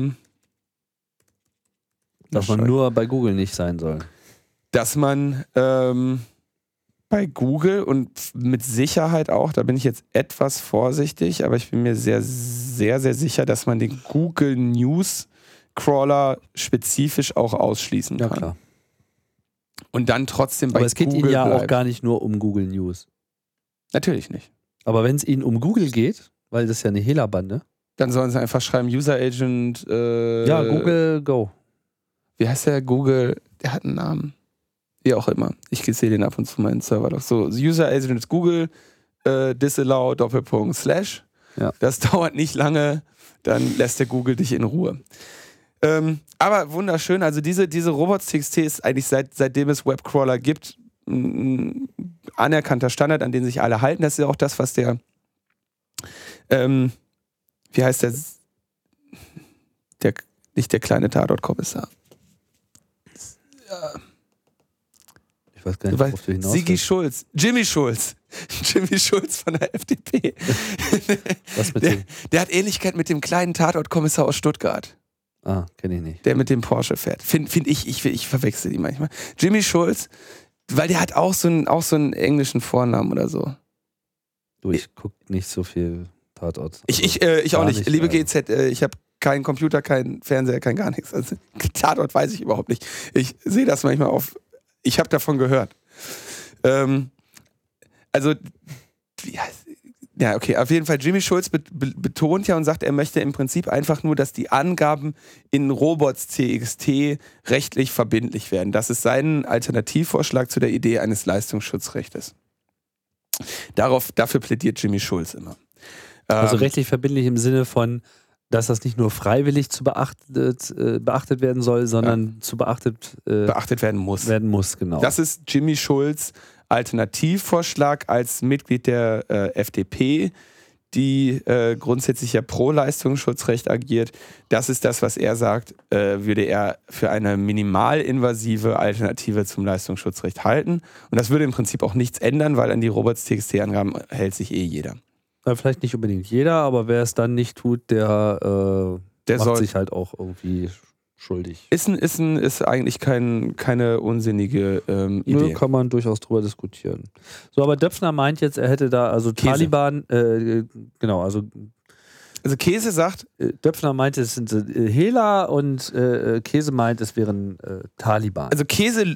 [SPEAKER 1] man nur bei Google nicht sein soll.
[SPEAKER 2] Dass man bei Google und mit Sicherheit auch, da bin ich jetzt etwas vorsichtig, aber ich bin mir sehr, sehr, sehr sicher, dass man den Google News Crawler spezifisch auch ausschließen kann.
[SPEAKER 1] Ja, klar.
[SPEAKER 2] Und dann trotzdem bei
[SPEAKER 1] Aber es geht
[SPEAKER 2] Google
[SPEAKER 1] Ihnen ja
[SPEAKER 2] bleibt.
[SPEAKER 1] auch gar nicht nur um Google News.
[SPEAKER 2] Natürlich nicht.
[SPEAKER 1] Aber wenn es Ihnen um Google geht, weil das ist ja eine Hehlerbande.
[SPEAKER 2] Dann sollen sie einfach schreiben, User Agent.
[SPEAKER 1] Ja, Google Go.
[SPEAKER 2] Wie heißt der? Google, der hat einen Namen. Wie auch immer. Ich sehe den ab und zu meinen Server doch. So, User Agent Google, disallow //
[SPEAKER 1] Ja.
[SPEAKER 2] Das dauert nicht lange, dann lässt der Google dich in Ruhe. Aber wunderschön, also diese Robots.txt ist eigentlich seitdem es Webcrawler gibt, ein anerkannter Standard, an den sich alle halten. Das ist ja auch das, was der wie heißt der nicht der kleine Tatort-Kommissar. Ja.
[SPEAKER 1] Ich weiß gar nicht, worauf du hinaus willst.
[SPEAKER 2] Jimmy Schulz von der FDP.
[SPEAKER 1] Was mit dem?
[SPEAKER 2] Der hat Ähnlichkeit mit dem kleinen Tatortkommissar aus Stuttgart.
[SPEAKER 1] Ah, kenne ich nicht.
[SPEAKER 2] Der mit dem Porsche fährt. Find ich verwechsel die manchmal. Jimmy Schulz, weil der hat auch so einen englischen Vornamen oder so.
[SPEAKER 1] Du, ich gucke nicht so viel Tatort.
[SPEAKER 2] Ich auch nicht. Liebe GZ, ich habe keinen Computer, keinen Fernseher, kein gar nichts. Also, Tatort weiß ich überhaupt nicht. Ich sehe das manchmal ich habe davon gehört. Also, ja, okay, auf jeden Fall, Jimmy Schulz betont ja und sagt, er möchte im Prinzip einfach nur, dass die Angaben in Robots.txt rechtlich verbindlich werden. Das ist sein Alternativvorschlag zu der Idee eines Leistungsschutzrechtes. Dafür plädiert Jimmy Schulz immer.
[SPEAKER 1] Also rechtlich verbindlich im Sinne von, dass das nicht nur freiwillig beachtet werden soll, sondern beachtet
[SPEAKER 2] werden muss.
[SPEAKER 1] Genau.
[SPEAKER 2] Das ist Jimmy Schulz' Alternativvorschlag als Mitglied der FDP, die grundsätzlich ja pro Leistungsschutzrecht agiert. Das ist das, was er sagt, würde er für eine minimalinvasive Alternative zum Leistungsschutzrecht halten. Und das würde im Prinzip auch nichts ändern, weil an die Robots.txt-Angaben hält sich jeder.
[SPEAKER 1] Ja, vielleicht nicht unbedingt jeder, aber wer es dann nicht tut, der macht sich halt auch irgendwie schuldig.
[SPEAKER 2] Ist eigentlich keine unsinnige Idee.
[SPEAKER 1] Nö, kann man durchaus drüber diskutieren. So, aber Döpfner meint jetzt, er hätte da, also
[SPEAKER 2] Käse.
[SPEAKER 1] Taliban, genau, also
[SPEAKER 2] Käse sagt...
[SPEAKER 1] Döpfner meint, es sind Hehler und Käse meint, es wären Taliban.
[SPEAKER 2] Also Käse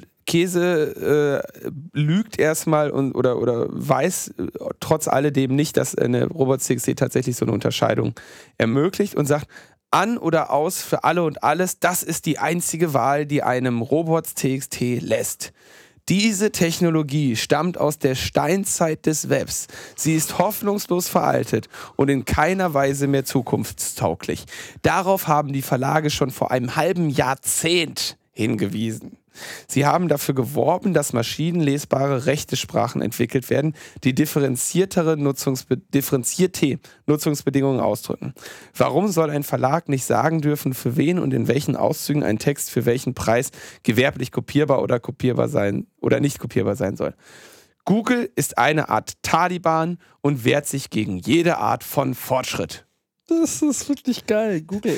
[SPEAKER 2] lügt erstmal oder weiß trotz alledem nicht, dass eine Robots.txt tatsächlich so eine Unterscheidung ermöglicht und sagt, an oder aus für alle und alles, das ist die einzige Wahl, die einem Robots.txt lässt. Diese Technologie stammt aus der Steinzeit des Webs. Sie ist hoffnungslos veraltet und in keiner Weise mehr zukunftstauglich. Darauf haben die Verlage schon vor einem halben Jahrzehnt hingewiesen. Sie haben dafür geworben, dass maschinenlesbare Rechtesprachen entwickelt werden, die differenzierte Nutzungsbedingungen ausdrücken. Warum soll ein Verlag nicht sagen dürfen, für wen und in welchen Auszügen ein Text für welchen Preis gewerblich kopierbar oder kopierbar sein oder nicht kopierbar sein soll? Google ist eine Art Taliban und wehrt sich gegen jede Art von Fortschritt.
[SPEAKER 1] Das ist wirklich geil. Google.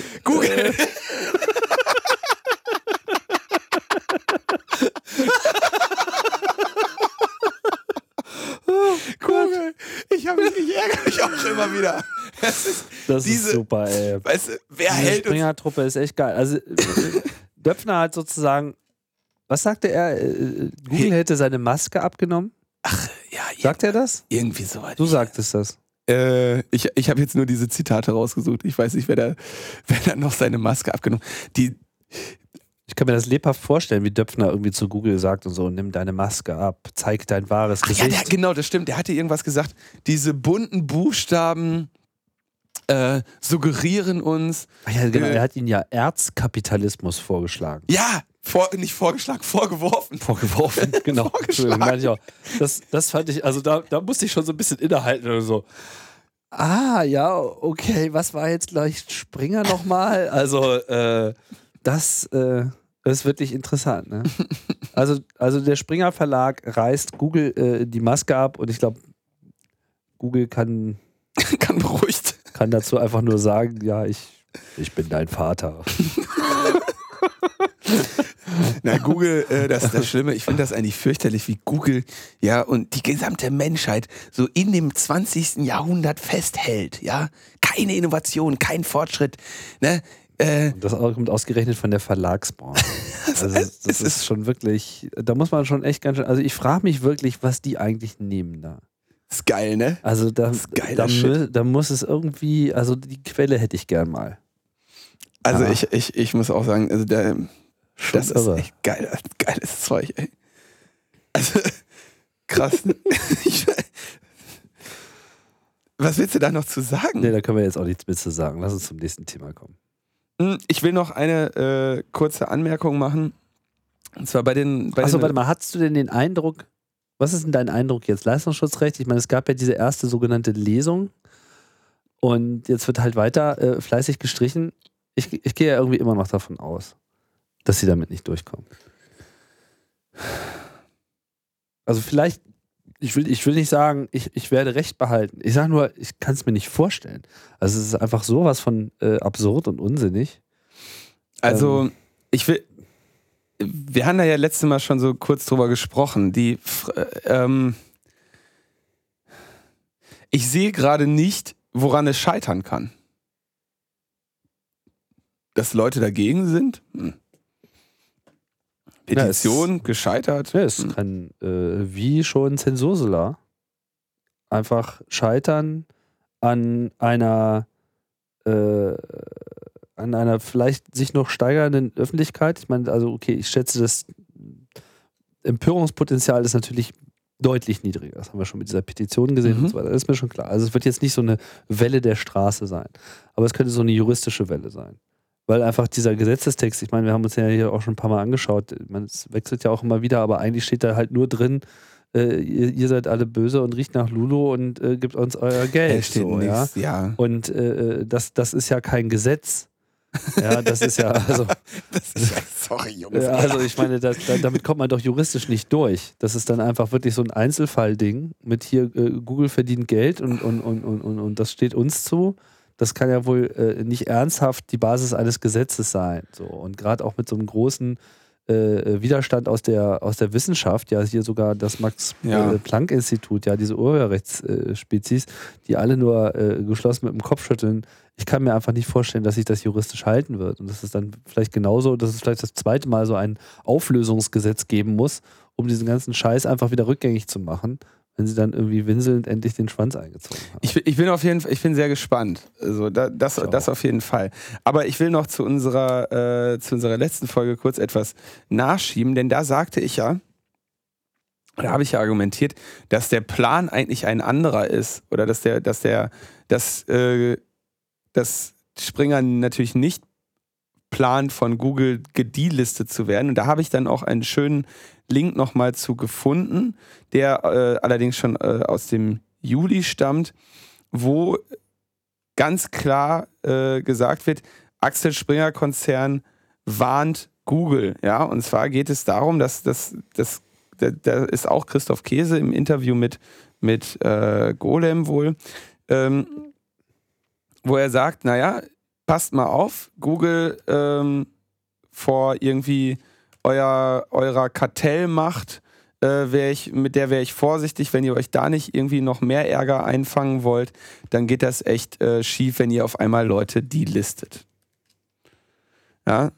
[SPEAKER 2] Google. Ich ärgere mich auch immer wieder.
[SPEAKER 1] Das ist super, ey.
[SPEAKER 2] Weißt du, wer
[SPEAKER 1] die
[SPEAKER 2] hält uns...
[SPEAKER 1] Springer-Truppe ist echt geil. Also Döpfner hat sozusagen, was sagte er? Google hätte seine Maske abgenommen?
[SPEAKER 2] Ach, ja.
[SPEAKER 1] Sagt er das?
[SPEAKER 2] Irgendwie so weit.
[SPEAKER 1] Du sagtest das.
[SPEAKER 2] Ich habe jetzt nur diese Zitate rausgesucht. Ich weiß nicht, wer da noch seine Maske abgenommen hat.
[SPEAKER 1] Ich kann mir das lebhaft vorstellen, wie Döpfner irgendwie zu Google sagt und so, nimm deine Maske ab, zeig dein wahres Gesicht.
[SPEAKER 2] Ja, genau, das stimmt. Der hatte irgendwas gesagt. Diese bunten Buchstaben suggerieren uns...
[SPEAKER 1] Ach ja, genau, er hat ihnen ja Erzkapitalismus vorgeschlagen.
[SPEAKER 2] Ja, nicht vorgeschlagen, vorgeworfen.
[SPEAKER 1] Vorgeworfen, genau. Meine ich auch. Das fand ich, also da musste ich schon so ein bisschen innehalten oder so. Ah, ja, okay, was war jetzt gleich Springer nochmal? Also, das ist wirklich interessant, ne? Also der Springer Verlag reißt Google die Maske ab und ich glaube, Google kann
[SPEAKER 2] beruhigt.
[SPEAKER 1] Kann dazu einfach nur sagen, ja, ich bin dein Vater.
[SPEAKER 2] Na, Google, das ist das Schlimme. Ich finde das eigentlich fürchterlich, wie Google ja und die gesamte Menschheit so in dem 20. Jahrhundert festhält. Ja, keine Innovation, kein Fortschritt. Ne?
[SPEAKER 1] Das kommt ausgerechnet von der Verlagsbranche. Also das ist schon wirklich, da muss man schon echt ganz schön, also ich frage mich wirklich, was die eigentlich nehmen da.
[SPEAKER 2] Das ist geil, ne?
[SPEAKER 1] Also da muss es irgendwie, also die Quelle hätte ich gern mal.
[SPEAKER 2] Also ich muss auch sagen, also das ist echt geiles Zeug, ey. Also krass. Was willst du da noch zu sagen?
[SPEAKER 1] Nee, da können wir jetzt auch nichts mehr zu sagen. Lass uns zum nächsten Thema kommen.
[SPEAKER 2] Ich will noch eine kurze Anmerkung machen. Und zwar warte mal,
[SPEAKER 1] hattest du denn den Eindruck, was ist denn dein Eindruck jetzt? Leistungsschutzrecht? Ich meine, es gab ja diese erste sogenannte Lesung und jetzt wird halt weiter fleißig gestrichen. Ich gehe ja irgendwie immer noch davon aus, dass sie damit nicht durchkommen. Also vielleicht, ich will nicht sagen, ich werde Recht behalten. Ich sage nur, ich kann es mir nicht vorstellen. Also es ist einfach sowas von absurd und unsinnig.
[SPEAKER 2] Also, wir haben da ja letztes Mal schon so kurz drüber gesprochen. Ich sehe gerade nicht, woran es scheitern kann. Dass Leute dagegen sind? Petition gescheitert?
[SPEAKER 1] Ja, es kann wie schon Zensursula einfach scheitern an einer vielleicht sich noch steigernden Öffentlichkeit. Ich meine, also okay, ich schätze, das Empörungspotenzial ist natürlich deutlich niedriger. Das haben wir schon mit dieser Petition gesehen und so weiter. Das ist mir schon klar. Also es wird jetzt nicht so eine Welle der Straße sein. Aber es könnte so eine juristische Welle sein. Weil einfach dieser Gesetzestext, ich meine, wir haben uns ja hier auch schon ein paar Mal angeschaut, es wechselt ja auch immer wieder, aber eigentlich steht da halt nur drin, ihr seid alle böse und riecht nach Lulu und gebt uns euer Geld.
[SPEAKER 2] Steht
[SPEAKER 1] so,
[SPEAKER 2] nichts, ja.
[SPEAKER 1] Und das ist ja kein Gesetz. Ja, das ist ja, also.
[SPEAKER 2] Sorry, Jungs.
[SPEAKER 1] Also, ich meine, damit kommt man doch juristisch nicht durch. Das ist dann einfach wirklich so ein Einzelfallding mit hier, Google verdient Geld und das steht uns zu. Das kann ja wohl nicht ernsthaft die Basis eines Gesetzes sein. So. Und gerade auch mit so einem großen Widerstand aus der Wissenschaft, ja, hier sogar das Max-Planck-Institut, ja, diese Urheberrechtsspezies, die alle nur geschlossen mit dem Kopf schütteln. Ich kann mir einfach nicht vorstellen, dass sich das juristisch halten wird. Und das ist dann vielleicht genauso, dass es vielleicht das zweite Mal so ein Auflösungsgesetz geben muss, um diesen ganzen Scheiß einfach wieder rückgängig zu machen, wenn sie dann irgendwie winselnd endlich den Schwanz eingezogen haben.
[SPEAKER 2] Ich bin sehr gespannt. Also das auf jeden Fall. Aber ich will noch zu unserer letzten Folge kurz etwas nachschieben, denn da sagte ich ja, da habe ich ja argumentiert, dass der Plan eigentlich ein anderer ist oder dass Springer natürlich nicht plant, von Google gedelistet zu werden. Und da habe ich dann auch einen schönen Link nochmal zu gefunden, der allerdings schon aus dem Juli stammt, wo ganz klar gesagt wird, Axel Springer Konzern warnt Google. Ja? Und zwar geht es darum, da ist auch Christoph Käse im Interview mit Golem wohl, wo er sagt, naja, passt mal auf, Google vor irgendwie eurer Kartellmacht, mit der wäre ich vorsichtig, wenn ihr euch da nicht irgendwie noch mehr Ärger einfangen wollt, dann geht das echt schief, wenn ihr auf einmal Leute delistet. Ja.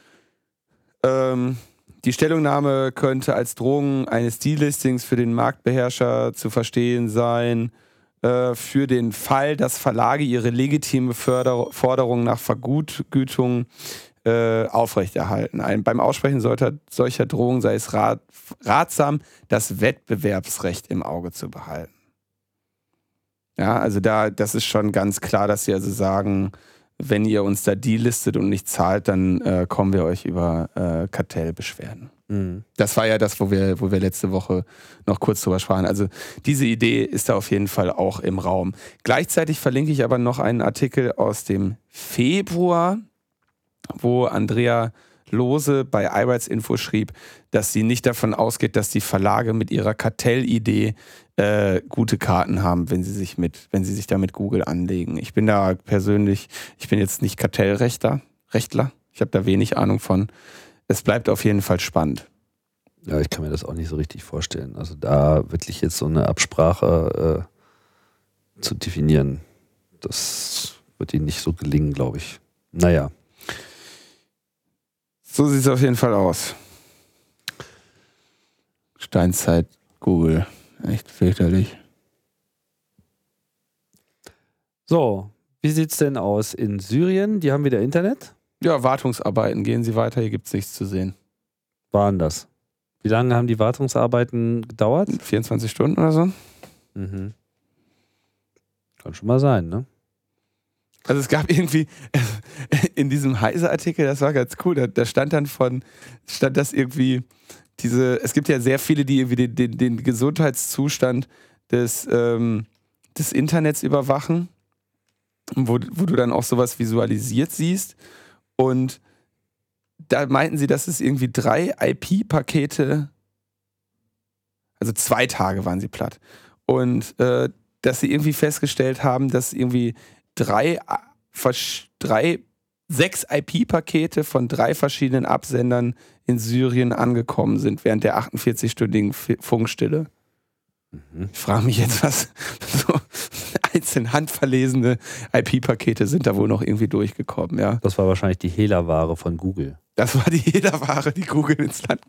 [SPEAKER 2] Die Stellungnahme könnte als Drohung eines Delistings für den Marktbeherrscher zu verstehen sein, für den Fall, dass Verlage ihre legitime Forderung nach Vergütung aufrechterhalten. Beim Aussprechen solcher Drohungen sei es ratsam, das Wettbewerbsrecht im Auge zu behalten. Ja, also das ist schon ganz klar, dass sie also sagen, wenn ihr uns da delistet und nicht zahlt, dann kommen wir euch über Kartellbeschwerden. Mhm. Das war ja das, wo wir letzte Woche noch kurz drüber sprachen. Also diese Idee ist da auf jeden Fall auch im Raum. Gleichzeitig verlinke ich aber noch einen Artikel aus dem Februar, wo Andrea Lohse bei iRights Info schrieb, dass sie nicht davon ausgeht, dass die Verlage mit ihrer Kartellidee gute Karten haben, wenn sie sich da mit Google anlegen. Ich bin jetzt nicht Kartellrechtler, ich habe da wenig Ahnung von. Es bleibt auf jeden Fall spannend.
[SPEAKER 1] Ja, ich kann mir das auch nicht so richtig vorstellen. Also da wirklich jetzt so eine Absprache zu definieren, das wird ihnen nicht so gelingen, glaube ich. Naja.
[SPEAKER 2] So sieht es auf jeden Fall aus. Steinzeit, Google. Echt fürchterlich.
[SPEAKER 1] So, wie sieht es denn aus in Syrien? Die haben wieder Internet?
[SPEAKER 2] Ja, Wartungsarbeiten. Gehen Sie weiter, hier gibt es nichts zu sehen.
[SPEAKER 1] Waren das? Wie lange haben die Wartungsarbeiten gedauert?
[SPEAKER 2] 24 Stunden oder so.
[SPEAKER 1] Mhm. Kann schon mal sein, ne?
[SPEAKER 2] Also es gab irgendwie in diesem Heise-Artikel, das war ganz cool, da stand das irgendwie, es gibt ja sehr viele, die irgendwie den Gesundheitszustand des Internets überwachen, wo du dann auch sowas visualisiert siehst. Und da meinten sie, dass es irgendwie 3 IP-Pakete, also 2 Tage waren sie platt. Und dass sie irgendwie festgestellt haben, dass irgendwie 3 6 IP-Pakete von 3 verschiedenen Absendern in Syrien angekommen sind während der 48-stündigen Funkstille. Ich frage mich jetzt, was so einzeln handverlesene IP-Pakete sind da wohl noch irgendwie durchgekommen, ja.
[SPEAKER 1] Das war wahrscheinlich die Hehlerware von Google.
[SPEAKER 2] Das war die Hehlerware, die Google ins Land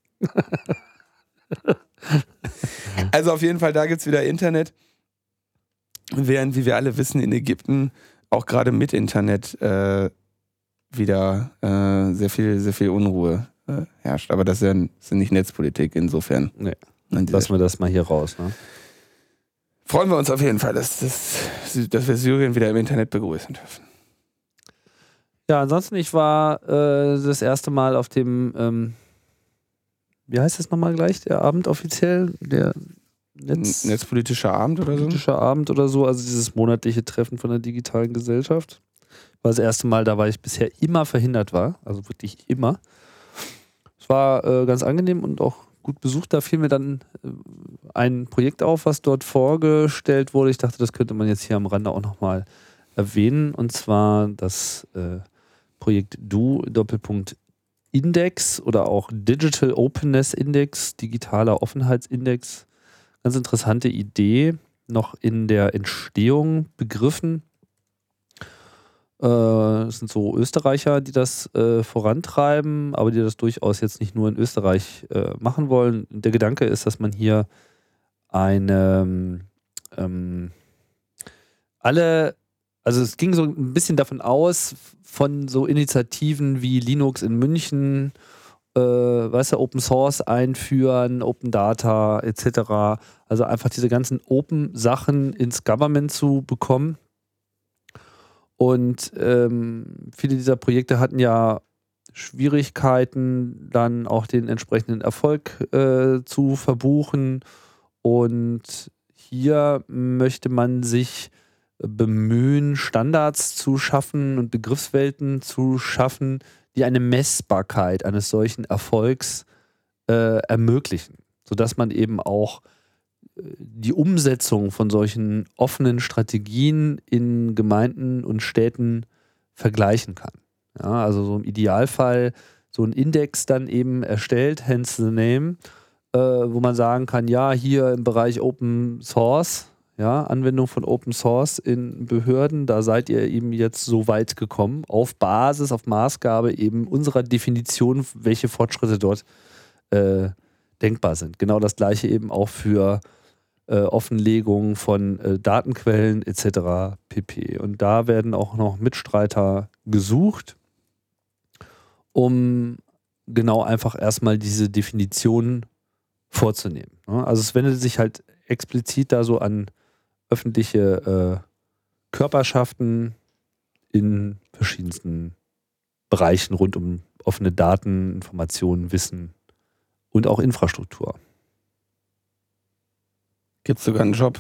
[SPEAKER 2] Also auf jeden Fall, da gibt es wieder Internet. Während, wie wir alle wissen, in Ägypten auch gerade mit Internet wieder sehr viel Unruhe herrscht. Aber das ist ja nicht Netzpolitik, insofern.
[SPEAKER 1] Nee. Lassen wir das mal hier raus. Ne?
[SPEAKER 2] Freuen wir uns auf jeden Fall, dass wir Syrien wieder im Internet begrüßen dürfen.
[SPEAKER 1] Ja, ansonsten, ich war das erste Mal auf dem, wie heißt das nochmal gleich, der Abend offiziell? Der
[SPEAKER 2] Netzpolitischer Abend oder so?
[SPEAKER 1] Politischer Abend oder so, also dieses monatliche Treffen von der digitalen Gesellschaft. War das erste Mal, da weil ich bisher immer verhindert war, also wirklich immer. Es war ganz angenehm und auch gut besucht. Da fiel mir dann ein Projekt auf, was dort vorgestellt wurde. Ich dachte, das könnte man jetzt hier am Rande auch nochmal erwähnen. Und zwar das Projekt DO-Index oder auch Digital Openness Index, digitaler Offenheitsindex. Ganz interessante Idee, noch in der Entstehung begriffen. Es sind so Österreicher, die das vorantreiben, aber die das durchaus jetzt nicht nur in Österreich machen wollen. Der Gedanke ist, dass man hier also es ging so ein bisschen davon aus, von so Initiativen wie Linux in München, Open Source einführen, Open Data etc. Also einfach diese ganzen Open-Sachen ins Government zu bekommen. Und viele dieser Projekte hatten ja Schwierigkeiten, dann auch den entsprechenden Erfolg zu verbuchen. Und hier möchte man sich bemühen, Standards zu schaffen und Begriffswelten zu schaffen, die eine Messbarkeit eines solchen Erfolgs ermöglichen, sodass man eben auch die Umsetzung von solchen offenen Strategien in Gemeinden und Städten vergleichen kann. Ja, also so im Idealfall so ein Index dann eben erstellt, hence the name, wo man sagen kann, ja, hier im Bereich Open Source, ja, Anwendung von Open Source in Behörden, da seid ihr eben jetzt so weit gekommen, auf Basis, auf Maßgabe eben unserer Definition, welche Fortschritte dort denkbar sind. Genau das gleiche eben auch für Offenlegung von Datenquellen etc. pp. Und da werden auch noch Mitstreiter gesucht, um genau einfach erstmal diese Definition vorzunehmen. Also es wendet sich halt explizit da so an öffentliche Körperschaften in verschiedensten Bereichen rund um offene Daten, Informationen, Wissen und auch Infrastruktur.
[SPEAKER 2] Gibt es sogar einen Job?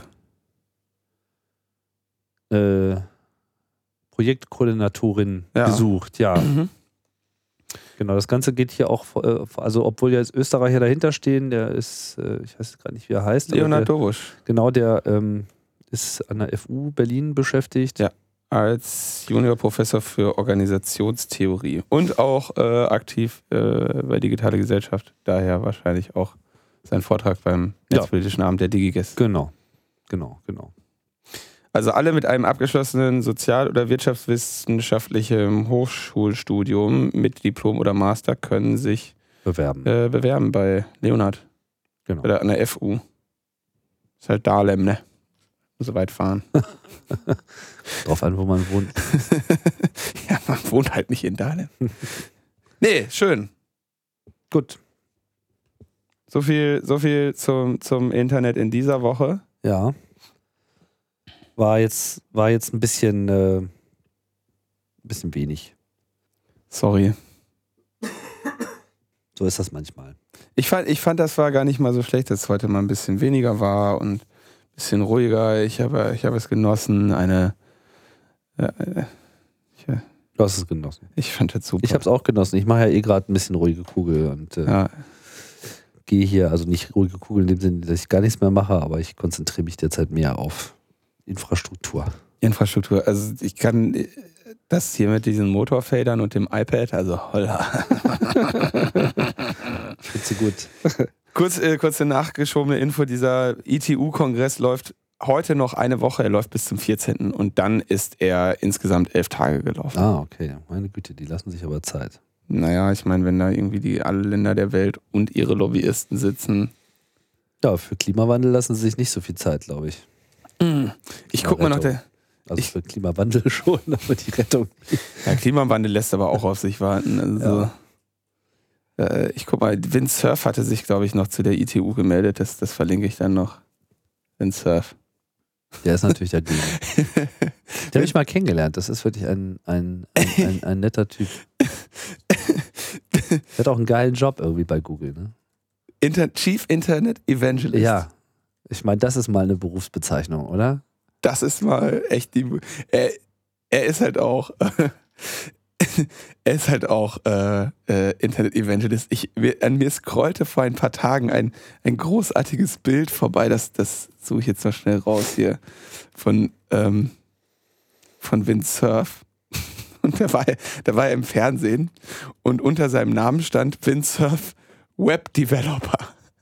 [SPEAKER 1] Projektkoordinatorin gesucht, ja. Mhm. Genau, das Ganze geht hier auch, also obwohl ja jetzt Österreicher dahinter stehen, der ist, ich weiß gar nicht, wie er heißt.
[SPEAKER 2] Leonhard Dobusch.
[SPEAKER 1] Genau, der ist an der FU Berlin beschäftigt.
[SPEAKER 2] Ja, als Juniorprofessor für Organisationstheorie und auch aktiv bei Digitale Gesellschaft. Daher wahrscheinlich auch sein Vortrag beim Netzpolitischen Abend der DigiGes.
[SPEAKER 1] Genau.
[SPEAKER 2] Also alle mit einem abgeschlossenen sozial- oder wirtschaftswissenschaftlichen Hochschulstudium mit Diplom oder Master können sich bewerben bei Leonhard.
[SPEAKER 1] Genau.
[SPEAKER 2] Oder an der FU. Ist halt Dahlem, ne? Muss so weit fahren.
[SPEAKER 1] Drauf an, wo man wohnt.
[SPEAKER 2] Ja, man wohnt halt nicht in Dahlem. Nee, schön.
[SPEAKER 1] Gut.
[SPEAKER 2] So viel zum Internet in dieser Woche.
[SPEAKER 1] Ja. War jetzt ein bisschen wenig.
[SPEAKER 2] Sorry.
[SPEAKER 1] So ist das manchmal.
[SPEAKER 2] Ich fand, das war gar nicht mal so schlecht, dass es heute mal ein bisschen weniger war und ein bisschen ruhiger. Ich habe es genossen.
[SPEAKER 1] Du hast es genossen.
[SPEAKER 2] Ich fand das super.
[SPEAKER 1] Ich habe es auch genossen. Ich mache ja gerade ein bisschen ruhige Kugel und gehe hier, also nicht ruhige Kugel in dem Sinne, dass ich gar nichts mehr mache, aber ich konzentriere mich derzeit mehr auf Infrastruktur.
[SPEAKER 2] Also ich kann Das hier mit diesen Motorfadern und dem iPad, also holla.
[SPEAKER 1] Ich finde sie gut.
[SPEAKER 2] Kurze nachgeschobene Info, dieser ITU-Kongress läuft heute noch eine Woche, er läuft bis zum 14. und dann ist er insgesamt 11 Tage gelaufen.
[SPEAKER 1] Ah, okay. Meine Güte, die lassen sich aber Zeit.
[SPEAKER 2] Naja, ich meine, wenn da irgendwie alle Länder der Welt und ihre Lobbyisten sitzen.
[SPEAKER 1] Ja, für Klimawandel lassen sie sich nicht so viel Zeit, glaube ich.
[SPEAKER 2] Ich guck mal noch
[SPEAKER 1] Also für Klimawandel schon, aber die Rettung nicht.
[SPEAKER 2] Ja, Klimawandel lässt aber auch auf sich warten. Also, ich guck mal, Windsurf hatte sich, glaube ich, noch zu der ITU gemeldet. Das verlinke ich dann noch. Windsurf. Der
[SPEAKER 1] ist natürlich dagegen. Den habe ich mal kennengelernt. Das ist wirklich ein netter Typ. Der hat auch einen geilen Job irgendwie bei Google, ne?
[SPEAKER 2] Chief Internet Evangelist.
[SPEAKER 1] Ja. Ich meine, das ist mal eine Berufsbezeichnung, oder?
[SPEAKER 2] Das ist mal echt die. Er ist halt auch. Er ist halt auch Internet Evangelist. An mir scrollte vor ein paar Tagen ein großartiges Bild vorbei. Das suche ich jetzt mal schnell raus hier von Windsurf. Und da war er im Fernsehen und unter seinem Namen stand Windsurf Web Developer.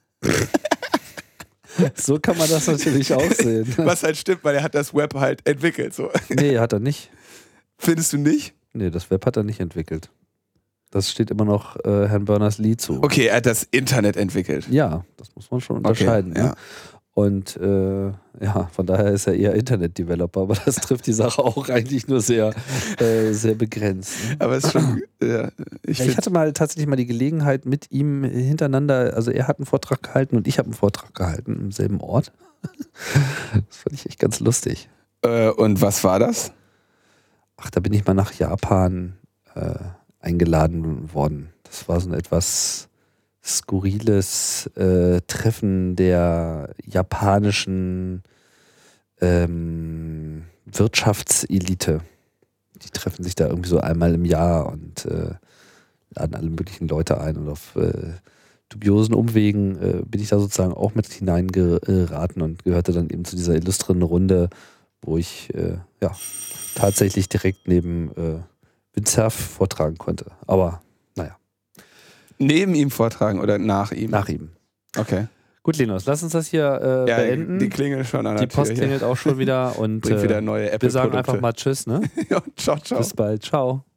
[SPEAKER 1] So kann man das natürlich auch sehen.
[SPEAKER 2] Was halt stimmt, weil er hat das Web halt entwickelt. So.
[SPEAKER 1] Nee, hat er nicht.
[SPEAKER 2] Findest du nicht?
[SPEAKER 1] Nee, das Web hat er nicht entwickelt. Das steht immer noch Herrn Berners-Lee zu.
[SPEAKER 2] Okay, er hat das Internet entwickelt.
[SPEAKER 1] Ja, das muss man schon unterscheiden.
[SPEAKER 2] Okay, ja.
[SPEAKER 1] Ne? Und von daher ist er eher Internet-Developer, aber das trifft die Sache auch eigentlich nur sehr, sehr begrenzt. Ne?
[SPEAKER 2] Aber es ist schon,
[SPEAKER 1] ich hatte tatsächlich mal die Gelegenheit mit ihm hintereinander, also er hat einen Vortrag gehalten und ich habe einen Vortrag gehalten im selben Ort. Das fand ich echt ganz lustig.
[SPEAKER 2] Und was war das?
[SPEAKER 1] Ach, da bin ich mal nach Japan eingeladen worden. Das war so ein etwas skurriles Treffen der japanischen Wirtschaftselite. Die treffen sich da irgendwie so einmal im Jahr und laden alle möglichen Leute ein. Und auf dubiosen Umwegen bin ich da sozusagen auch mit hineingeraten und gehörte dann eben zu dieser illustren Runde, wo ich tatsächlich direkt neben Windsurf vortragen konnte. Aber naja.
[SPEAKER 2] Neben ihm vortragen oder nach ihm?
[SPEAKER 1] Nach ihm.
[SPEAKER 2] Okay.
[SPEAKER 1] Gut, Linus, lass uns das hier beenden.
[SPEAKER 2] Die klingelt schon an der
[SPEAKER 1] Die Post
[SPEAKER 2] Tür
[SPEAKER 1] klingelt auch schon wieder und
[SPEAKER 2] bringt wieder neue Apple-Produkte.
[SPEAKER 1] wir sagen einfach mal Tschüss, ne?
[SPEAKER 2] Ja, ciao, ciao.
[SPEAKER 1] Bis bald. Ciao.